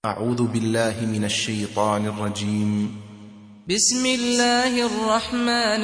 أعوذ بالله من الشيطان الرجيم. بسم الله الرحمن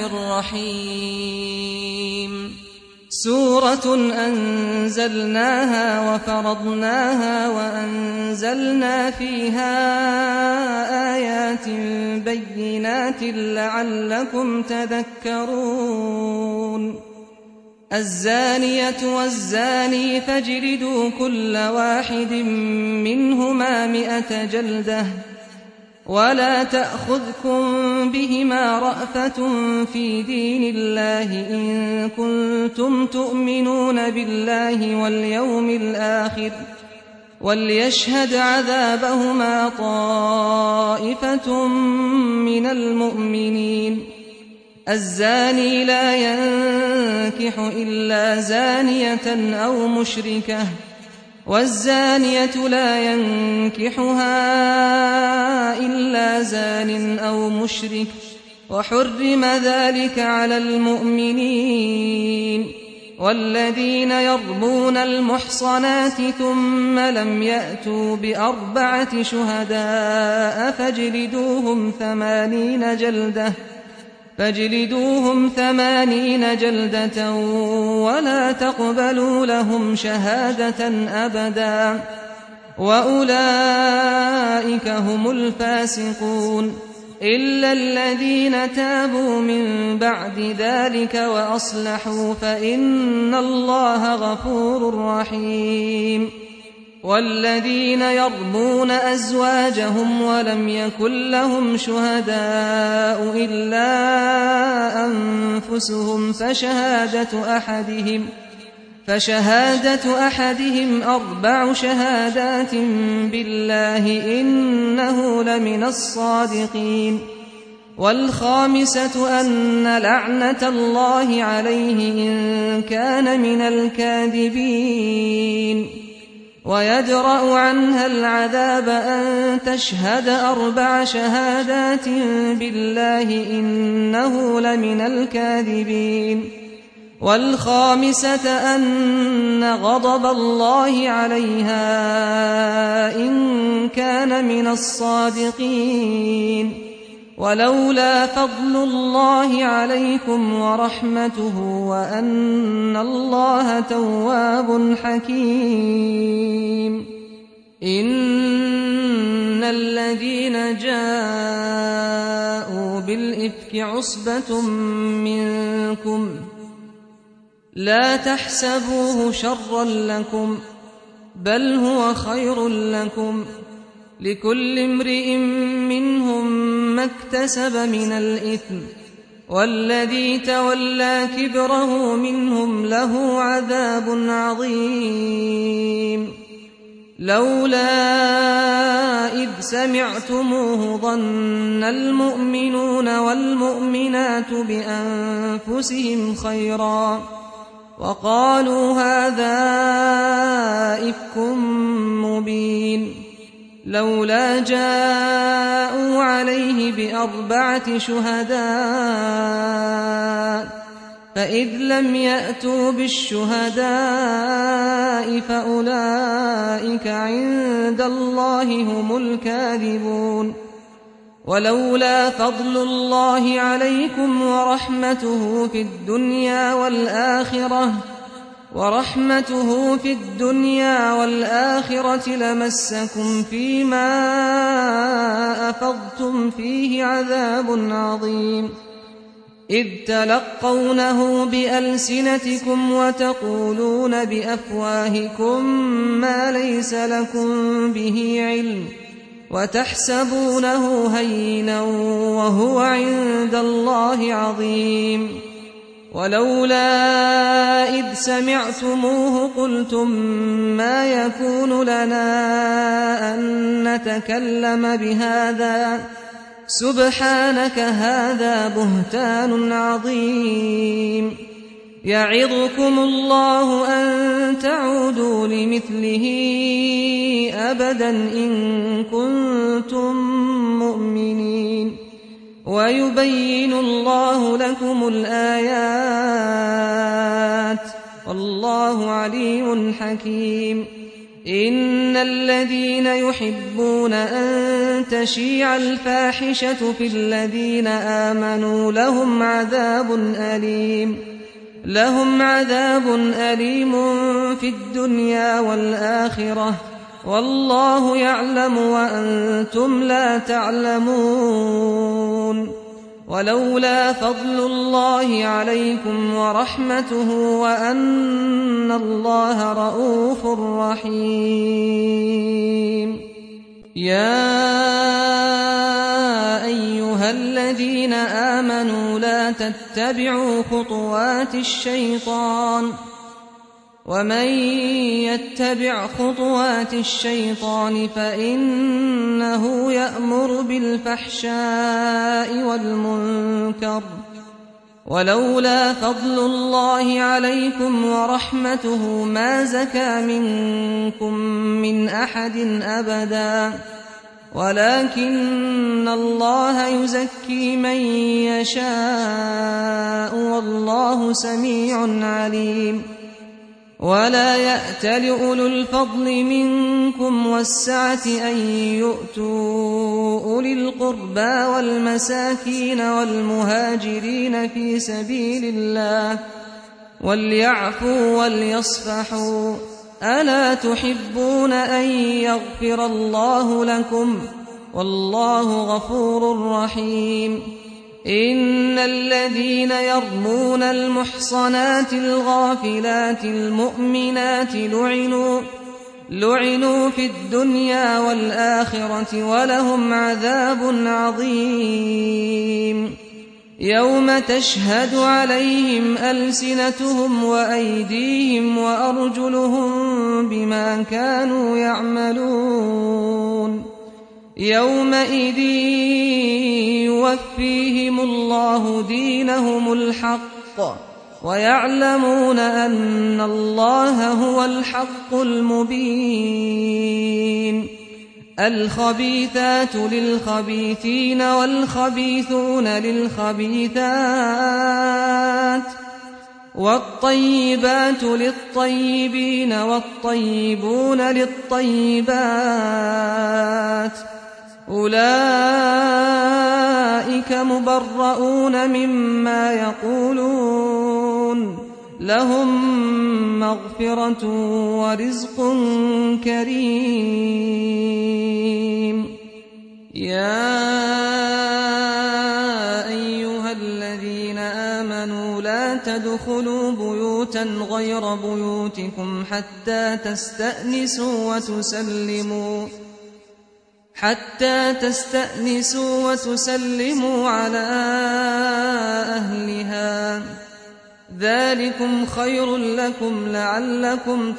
الرحيم. سورة أنزلناها وفرضناها وأنزلنا فيها آيات بينات لعلكم تذكرون. الزانية والزاني فاجلدوا كل واحد منهما 100 جلدة ولا تأخذكم بهما رأفة في دين الله إن كنتم تؤمنون بالله واليوم الآخر وليشهد عذابهما طائفة من المؤمنين. الزاني لا ينكح إلا زانية أو مشركة والزانية لا ينكحها إلا زان أو مشرك وحرم ذلك على المؤمنين. والذين يرمون المحصنات ثم لم يأتوا ب4 شهداء فاجلدوهم 80 جلدة ولا تقبلوا لهم شهادة أبدا وأولئك هم الفاسقون إلا الذين تابوا من بعد ذلك وأصلحوا فإن الله غفور رحيم. والذين يرمون أزواجهم ولم يكن لهم شهداء إلا أنفسهم فشهادة أحدهم 4 شهادات بالله إنه لمن الصادقين. والخامسة أن لعنة الله عليه إن كان من الكاذبين. ويدرأ عنها العذاب أن تشهد 4 شهادات بالله إنه لمن الكاذبين. والخامسة أن غضب الله عليها إن كان من الصادقين. ولولا فضل الله عليكم ورحمته وأن الله تواب حكيم. إن الذين جاءوا بالإفك عصبة منكم لا تحسبوه شرا لكم بل هو خير لكم لكل امرئ منهم ما اكتسب من الإثم والذي تولى كبره منهم له عذاب عظيم. لولا إذ سمعتموه ظن المؤمنون والمؤمنات بأنفسهم خيرا وقالوا هذا إفك مبين. لولا جاءوا عليه ب4 شهداء فإذ لم يأتوا بالشهداء فأولئك عند الله هم الكاذبون. ولولا فضل الله عليكم ورحمته في الدنيا والآخرة لمسكم فيما أفضتم فيه عذاب عظيم. إذ تلقونه بألسنتكم وتقولون بأفواهكم ما ليس لكم به علم وتحسبونه هينا وهو عند الله عظيم. ولولا إذ سمعتموه قلتم ما يكون لنا أن نتكلم بهذا سبحانك هذا بهتان عظيم. يعظكم الله أن تعودوا لمثله أبدا إن كنتم مؤمنين. ويبين الله لكم الآيات والله عليم حكيم. إن الذين يحبون أن تشيع الفاحشة في الذين آمنوا لهم عذاب أليم في الدنيا والآخرة والله يعلم وأنتم لا تعلمون ولولا فضل الله عليكم ورحمته وأن الله رءوف رحيم يا أيها الذين آمنوا لا تتبعوا خطوات الشيطان ومن يتبع خطوات الشيطان فإنه يأمر بالفحشاء والمنكر ولولا فضل الله عليكم ورحمته ما زكى منكم من أحد أبدا ولكن الله يزكي من يشاء والله سميع عليم ولا يأتل أولو الفضل منكم والسعة أن يؤتوا أولي القربى والمساكين والمهاجرين في سبيل الله وليعفوا وليصفحوا ألا تحبون أن يغفر الله لكم والله غفور رحيم إن الذين يرمون المحصنات الغافلات المؤمنات لعنوا في الدنيا والآخرة ولهم عذاب عظيم يوم تشهد عليهم ألسنتهم وأيديهم وأرجلهم بما كانوا يعملون يومئذ يوفيهم الله دينهم الحق ويعلمون أن الله هو الحق المبين الخبيثات للخبيثين والخبيثون للخبيثات والطيبات للطيبين والطيبون للطيبات أولئك مبرؤون مما يقولون لهم مغفرة ورزق كريم يا أيها الذين آمنوا لا تدخلوا بيوتا غير بيوتكم حتى تستأنسوا وتسلموا على أهلها ذلكم خير لكم لعلكم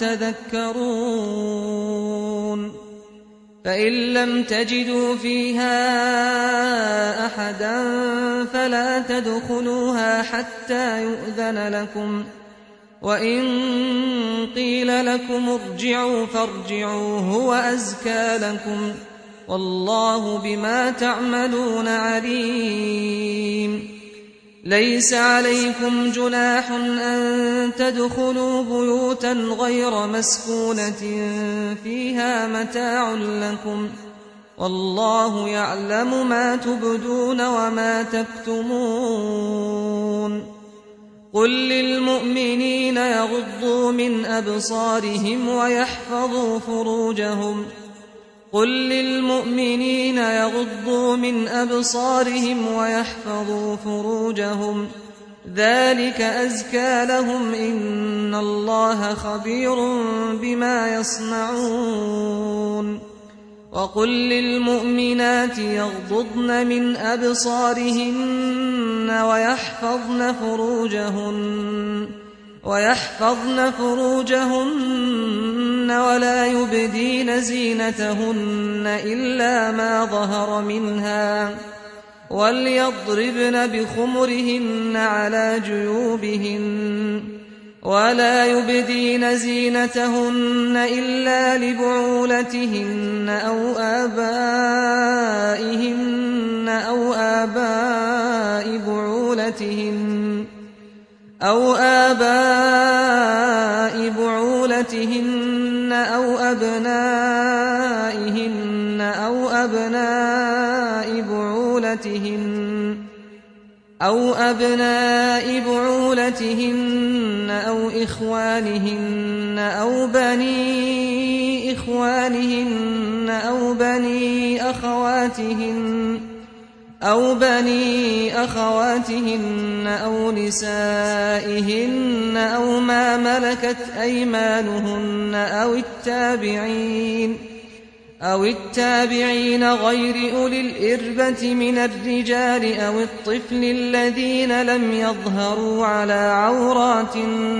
تذكرون فإن لم تجدوا فيها أحدا فلا تدخلوها حتى يؤذن لكم وإن قيل لكم ارجعوا فارجعوا هو أزكى لكم والله بما تعملون عليم ليس عليكم جناح أن تدخلوا بيوتا غير مسكونة فيها متاع لكم والله يعلم ما تبدون وما تكتمون قل للمؤمنين يغضوا من أبصارهم ويحفظوا فروجهم ذلك أزكى لهم إن الله خبير بما يصنعون وقل للمؤمنات يغضضن من أبصارهن ويحفظن فروجهن ولا يبدين زينتهن إلا ما ظهر منها وليضربن بخمرهن على جيوبهن ولا يبدين زينتهن إلا لبعولتهن أو آباء بعولتهن أو أبنائهن أو أبناء بعولتهن أو إخوانهن أو بني إخوانهن أو بني أخواتهن أو نسائهن أو ما ملكت أيمانهن أو التابعين غير أولي الإربة من الرجال أو الطفل الذين لم يظهروا على عورات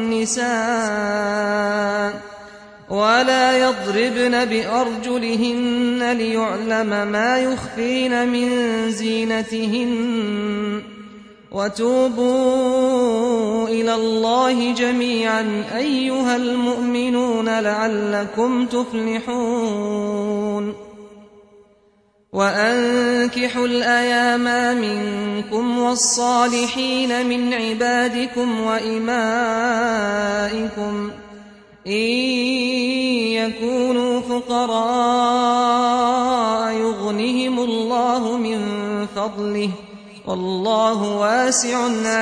النساء ولا يضربن بأرجلهن ليعلم ما يخفين من زينتهن وتوبوا إلى الله جميعا أيها المؤمنون لعلكم تفلحون وأنكحوا الأيام منكم والصالحين من عبادكم وإمائكم إن يكونوا فقراء يغنهم الله من فضله والله واسع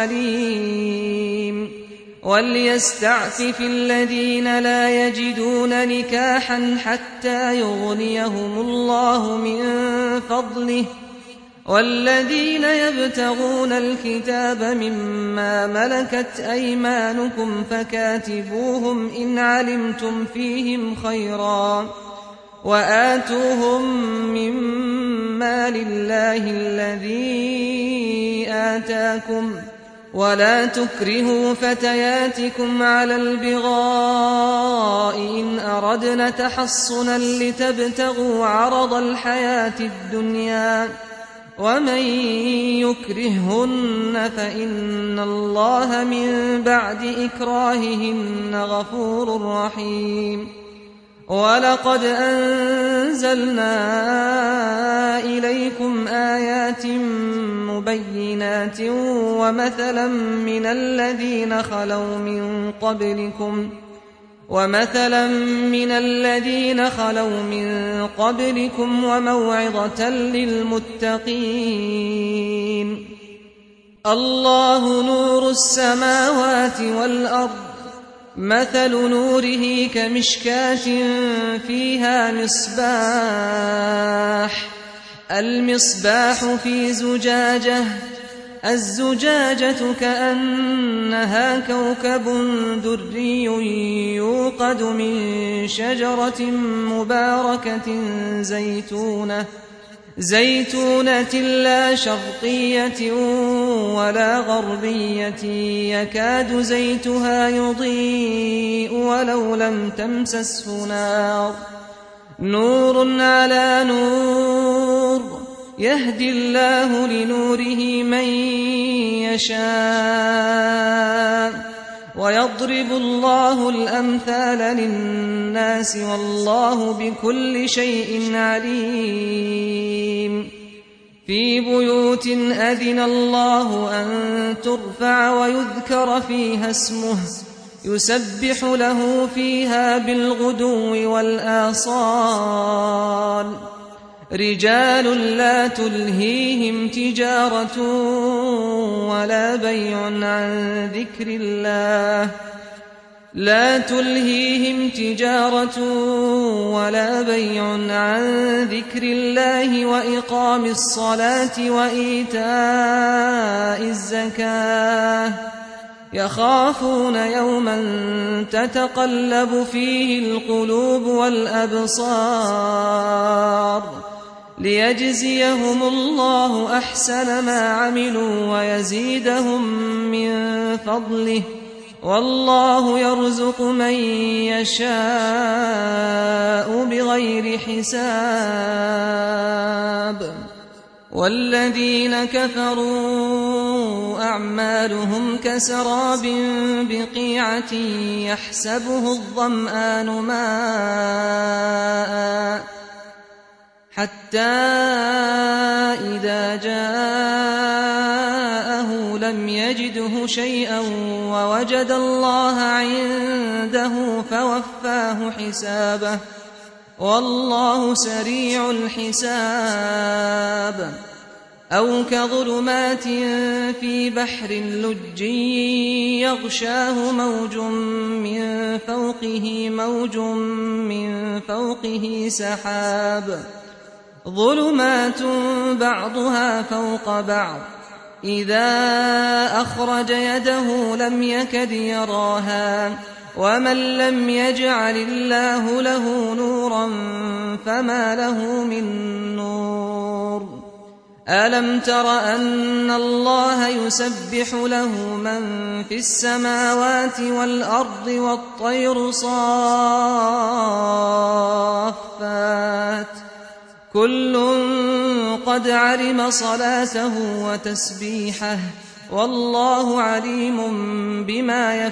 عليم وليستعفف الذين لا يجدون نكاحا حتى يغنيهم الله من فضله والذين يبتغون الكتاب مما ملكت أيمانكم فكاتبوهم إن علمتم فيهم خيرا وآتوهم مما لله الذي آتاكم ولا تكرهوا فتياتكم على البغاء إن أردنا تحصنا لتبتغوا عرض الحياة الدنيا ومن يكرههن فإن الله من بعد إكراههن غفور رحيم ولقد أنزلنا إليكم آيات مبينات ومثلا من الذين خلوا من قبلكم وموعظة للمتقين الله نور السماوات والأرض مثل نوره كمشكاة فيها المصباح في زجاجة الزجاجة كأنها كوكب دري يوقد من شجرة مباركة زيتونة لا شرقية ولا غربية يكاد زيتها يضيء ولو لم تمسسه نار نور على نور يهدي الله لنوره من يشاء ويضرب الله الأمثال للناس والله بكل شيء عليم في بيوت أذن الله أن ترفع ويذكر فيها اسمه يسبح له فيها بالغدو والآصال رجال لا تلهيهم تجارة ولا بيع عن ذكر الله وإقام الصلاة وإيتاء الزكاة يخافون يوما تتقلب فيه القلوب والأبصار ليجزيهم الله أحسن ما عملوا ويزيدهم من فضله والله يرزق من يشاء بغير حساب والذين كفروا أعمالهم كسراب بقيعة يحسبه الظمآن ماء حتى إذا جاءه لم يجده شيئا ووجد الله عنده فوفاه حسابه والله سريع الحساب أو كظلمات في بحر لجي يغشاه موج من فوقه سحاب ظلمات بعضها فوق بعض إذا أخرج يده لم يكد يراها ومن لم يجعل الله له نورا فما له من نور ألم تر أن الله يسبح له من في السماوات والأرض والطير صافات كل قد علم صلاته وتسبيحه والله عليم بما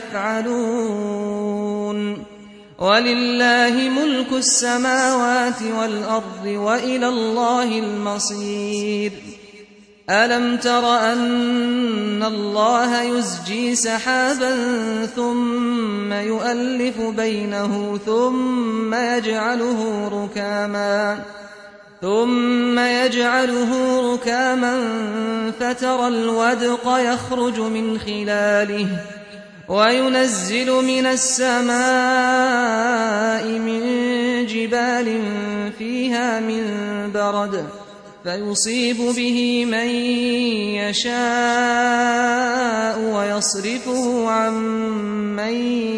يفعلون ولله ملك السماوات والأرض وإلى الله المصير ألم تر أن الله يزجي سحابا ثم يؤلف بينه ثم يجعله ركاما فترى الودق يخرج من خلاله وينزل من السماء من جبال فيها من برد فيصيب به من يشاء ويصرفه عن من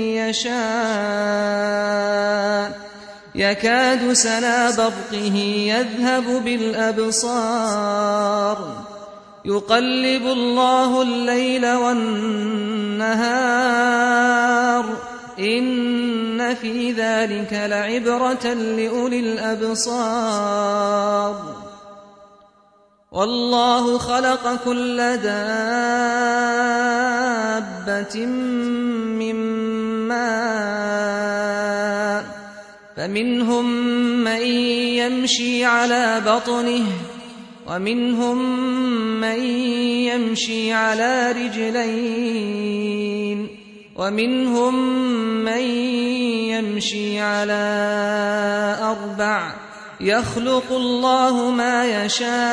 يشاء يكاد سنا برقه يذهب بالأبصار يقلب الله الليل والنهار إن في ذلك لعبرة لأولي الأبصار والله خلق كل دابة من ماء فمنهم من يمشي على بطنه ومنهم من يمشي على رجلين ومنهم من يمشي على أربع يخلق الله ما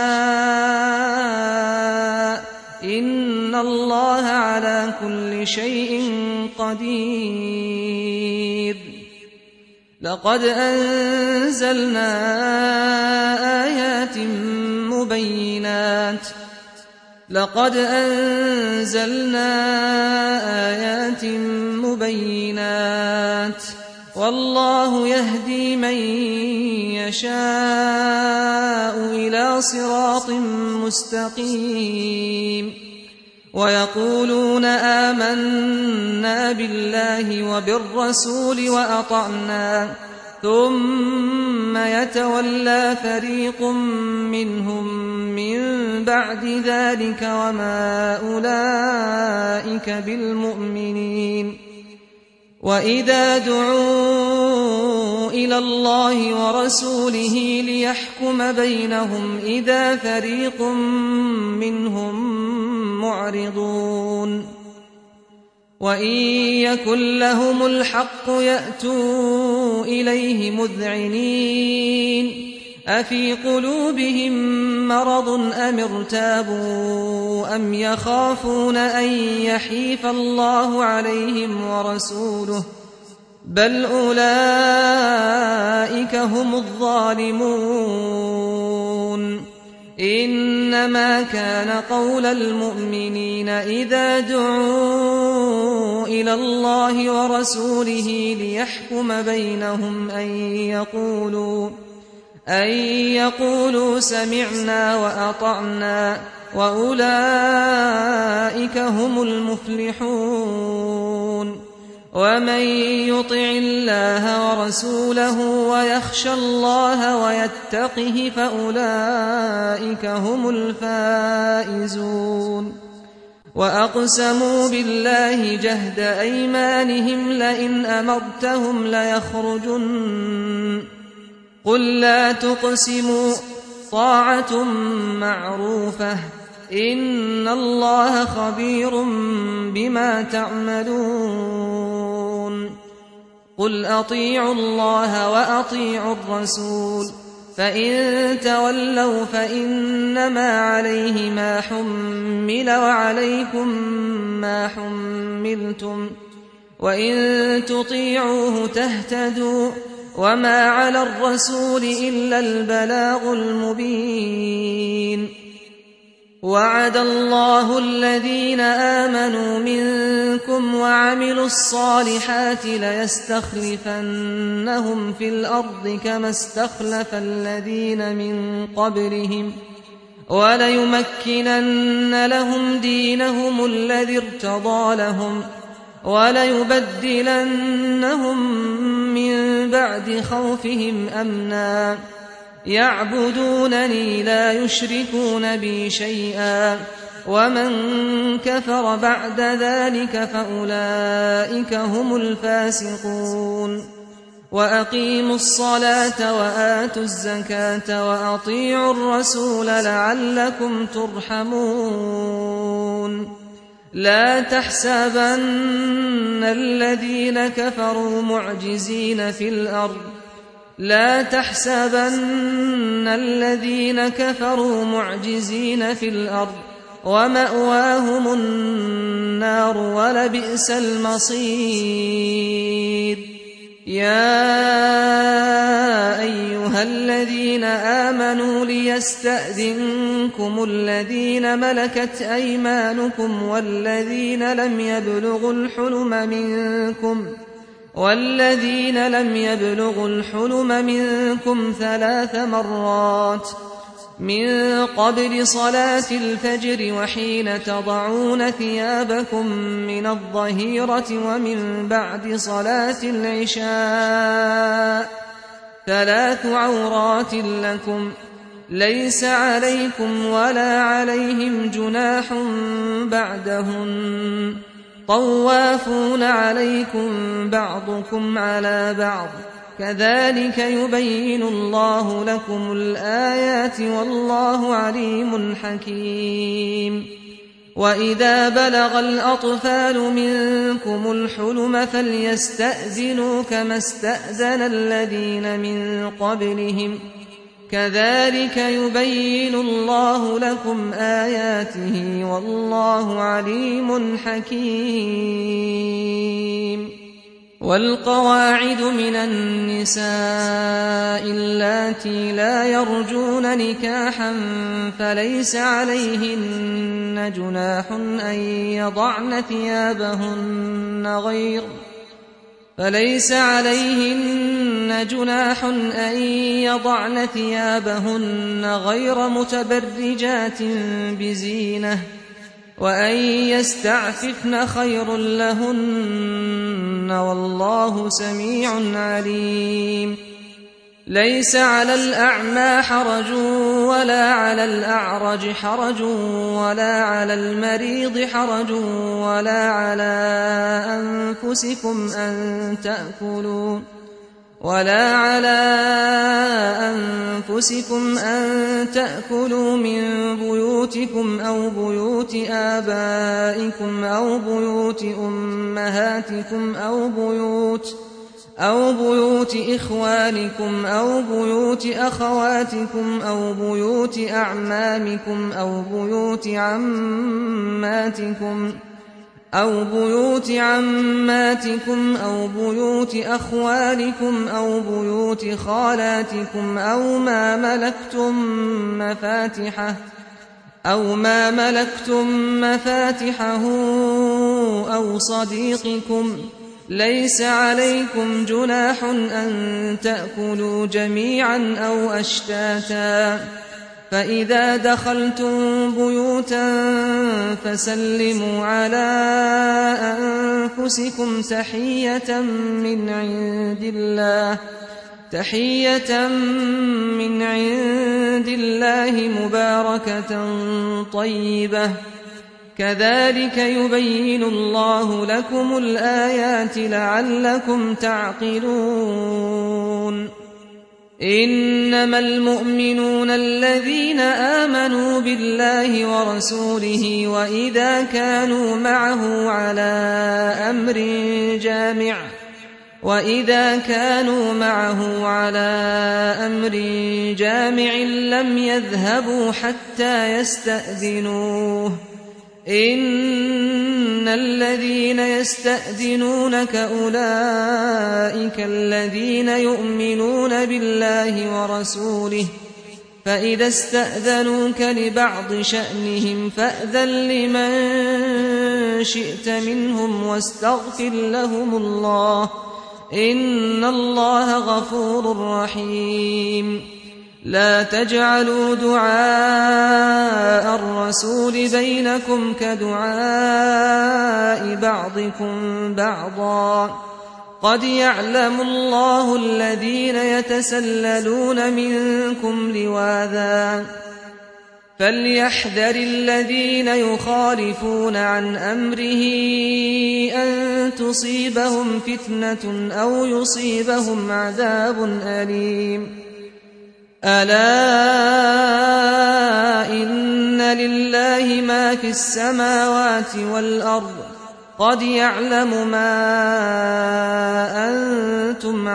يشاء إن الله على كل شيء قدير لقد أنزلنا آيات مبينات والله يهدي من يشاء إلى صراط مستقيم ويقولون آمنا بالله وبالرسول وأطعنا ثم يتولى فريق منهم من بعد ذلك وما أولئك بالمؤمنين وإذا دعوا إلى الله ورسوله ليحكم بينهم إذا فريق منهم معرضون وإن يكن لهم الحق يأتوا إليه مذعنين أفي قلوبهم مرض أم ارتابوا أم يخافون أن يحيف الله عليهم ورسوله بل أولئك هم الظالمون إنما كان قول المؤمنين إذا دعوا إلى الله ورسوله ليحكم بينهم أن يقولوا سمعنا وأطعنا وأولئك هم المفلحون ومن يطع الله ورسوله ويخشى الله ويتقه فأولئك هم الفائزون وأقسموا بالله جهد أيمانهم لئن أمرتهم ليخرجن قل لا تقسموا طاعة معروفة إن الله خبير بما تعملون قل أطيعوا الله وأطيعوا الرسول فإن تولوا فإنما عليه ما حمل وعليكم ما حملتم وإن تطيعوه تهتدوا وما على الرسول إلا البلاغ المبين وعد الله الذين آمنوا منكم وعملوا الصالحات ليستخلفنهم في الأرض كما استخلف الذين من قبلهم وليمكنن لهم دينهم الذي ارتضى لهم وليبدلنهم من بعد خوفهم أمنا يعبدونني لا يشركون بي شيئا ومن كفر بعد ذلك فأولئك هم الفاسقون وأقيموا الصلاة وآتوا الزكاة وأطيعوا الرسول لعلكم ترحمون لا تحسبن الذين كفروا معجزين في الأرض لا تحسبن الذين كفروا معجزين في الأرض ومأواهم النار ولبئس المصير يا أيها الذين آمنوا ليستأذنكم الذين ملكت أيمانكم والذين لم يبلغوا الحلم منكم 3 مرات من قبل صلاة الفجر وحين تضعون ثيابكم من الظهيرة ومن بعد صلاة العشاء 3 عورات لكم ليس عليكم ولا عليهم جناح بعدهن طوافون عليكم بعضكم على بعض كذلك يبين الله لكم الآيات والله عليم حكيم وإذا بلغ الأطفال منكم الحلم فليستأذنوا كما استأذن الذين من قبلهم كذلك يبين الله لكم آياته والله عليم حكيم والقواعد من النساء اللاتي لا يرجون نكاحا فليس عليهن جناح أن يضعن ثيابهن غير متبرجات بزينة وأن يستعففن خير لهن والله سميع عليم ليس على الأعمى حرج ولا على الأعرج حرج ولا على المريض حرج ولا على أنفسكم أن تأكلوا من بيوتكم أو بيوت آبائكم أو بيوت أمهاتكم أو بيوت إخوانكم أو بيوت أخواتكم أو بيوت أعمامكم أو بيوت عماتكم أو بيوت أخوالكم أو بيوت خالاتكم أو ما ملكتم مفاتحه أو صديقكم ليس عليكم جناح أن تأكلوا جميعا أو أشتاتا فإذا دخلتم بيوتا فسلموا على أنفسكم تحية من عند الله مباركة طيبة كذلك يبين الله لكم الآيات لعلكم تعقلون إنما المؤمنون الذين آمنوا بالله ورسوله وإذا كانوا معه على أمر جامع وإذا كانوا معه على أمر جامع لم يذهبوا حتى يستأذنوه إن الذين يستأذنونك أولئك الذين يؤمنون بالله ورسوله فإذا استأذنوك لبعض شأنهم فأذن لمن شئت منهم واستغفر لهم الله إن الله غفور رحيم لا تجعلوا دعاء الرسول بينكم كدعاء بعضكم بعضا قد يعلم الله الذين يتسللون منكم لواذا فليحذر الذين يخالفون عن أمره أن تصيبهم فتنة أو يصيبهم عذاب أليم ألا إن لله ما في السماوات والأرض قد يعلم ما أنتم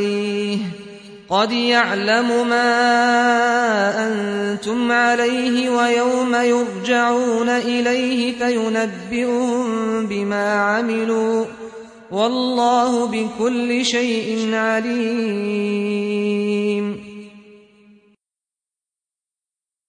عليه ويوم يرجعون إليه فينبئهم بما عملوا والله بكل شيء عليم